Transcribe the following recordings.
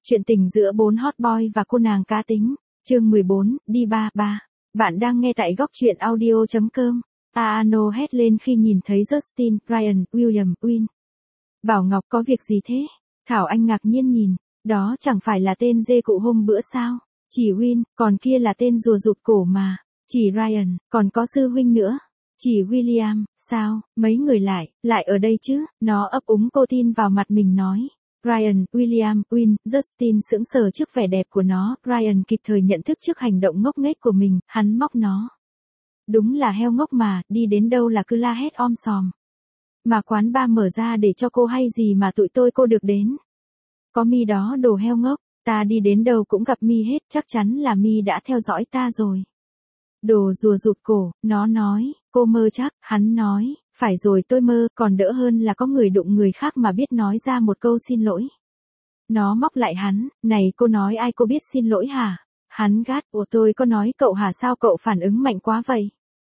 Chuyện tình giữa bốn hot boy và cô nàng cá tính. Chương 14, đi ba ba. Bạn đang nghe tại góc truyện audio.com. Ano hét lên khi nhìn thấy Justin, Ryan, William, Win. Bảo Ngọc có việc gì thế? Thảo Anh ngạc nhiên nhìn. Đó chẳng phải là tên dê cụ hôm bữa sao? Chỉ Win, còn kia là tên rùa rụt cổ mà. Chỉ Ryan, còn có sư huynh nữa. Chỉ William, sao, mấy người lại ở đây chứ? Nó ấp úng cô tin vào mặt mình nói. Ryan, William, Win, Justin sững sờ trước vẻ đẹp của nó, Ryan kịp thời nhận thức trước hành động ngốc nghếch của mình, hắn móc nó. Đúng là heo ngốc mà, đi đến đâu là cứ la hét om sòm. Mà quán bar mở ra để cho cô hay gì mà tụi cô được đến. Có Mi đó đồ heo ngốc, ta đi đến đâu cũng gặp Mi hết, chắc chắn là Mi đã theo dõi ta rồi. Đồ rùa rụt cổ, nó nói, cô mơ chắc, hắn nói, phải rồi tôi mơ, còn đỡ hơn là có người đụng người khác mà biết nói ra một câu xin lỗi. Nó móc lại hắn, này cô nói ai cô biết xin lỗi hả? Hắn gắt, ủa tôi có nói cậu hả sao cậu phản ứng mạnh quá vậy?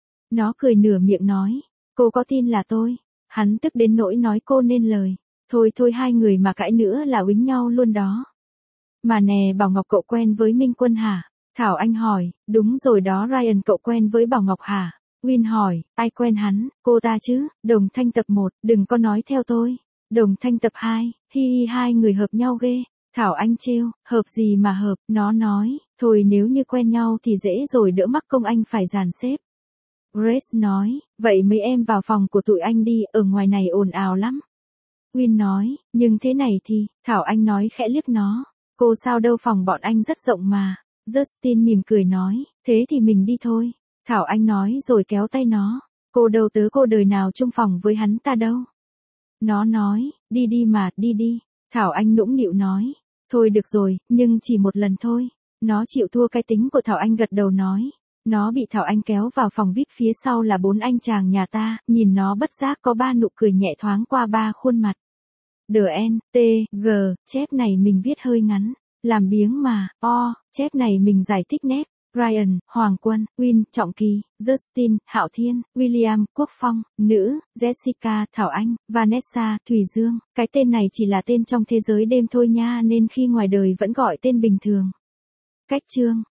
Nó cười nửa miệng nói, cô có tin là tôi? Hắn tức đến nỗi nói cô nên lời, thôi hai người mà cãi nữa là uýnh nhau luôn đó. Mà nè Bảo Ngọc cậu quen với Minh Quân hả? Thảo Anh hỏi, đúng rồi đó Ryan cậu quen với Bảo Ngọc hả? Win hỏi, ai quen hắn, cô ta chứ, Đồng Thanh tập 1, đừng có nói theo tôi. Đồng Thanh tập 2, hi hai người hợp nhau ghê. Thảo Anh trêu, hợp gì mà hợp, nó nói, thôi nếu như quen nhau thì dễ rồi đỡ mắc công anh phải dàn xếp. Grace nói, vậy mấy em vào phòng của tụi anh đi, ở ngoài này ồn ào lắm. Win nói, nhưng thế này thì, Thảo Anh nói khẽ liếc nó, cô sao đâu phòng bọn anh rất rộng mà. Justin mỉm cười nói, thế thì mình đi thôi. Thảo Anh nói rồi kéo tay nó, cô đâu tớ cô đời nào chung phòng với hắn ta đâu. Nó nói, đi mà, đi. Thảo Anh nũng nịu nói, thôi được rồi, nhưng chỉ một lần thôi. Nó chịu thua cái tính của Thảo Anh gật đầu nói. Nó bị Thảo Anh kéo vào phòng VIP phía sau là 4 anh chàng nhà ta, nhìn nó bất giác có 3 nụ cười nhẹ thoáng qua 3 khuôn mặt. D-N-T-G, chép này mình viết hơi ngắn. Làm biếng mà, chép này mình giải thích nét. Ryan, Hoàng Quân, Win, Trọng Kỳ, Justin, Hạo Thiên, William, Quốc Phong, nữ, Jessica, Thảo Anh, Vanessa, Thùy Dương. Cái tên này chỉ là tên trong thế giới đêm thôi nha nên khi ngoài đời vẫn gọi tên bình thường. Cách chương.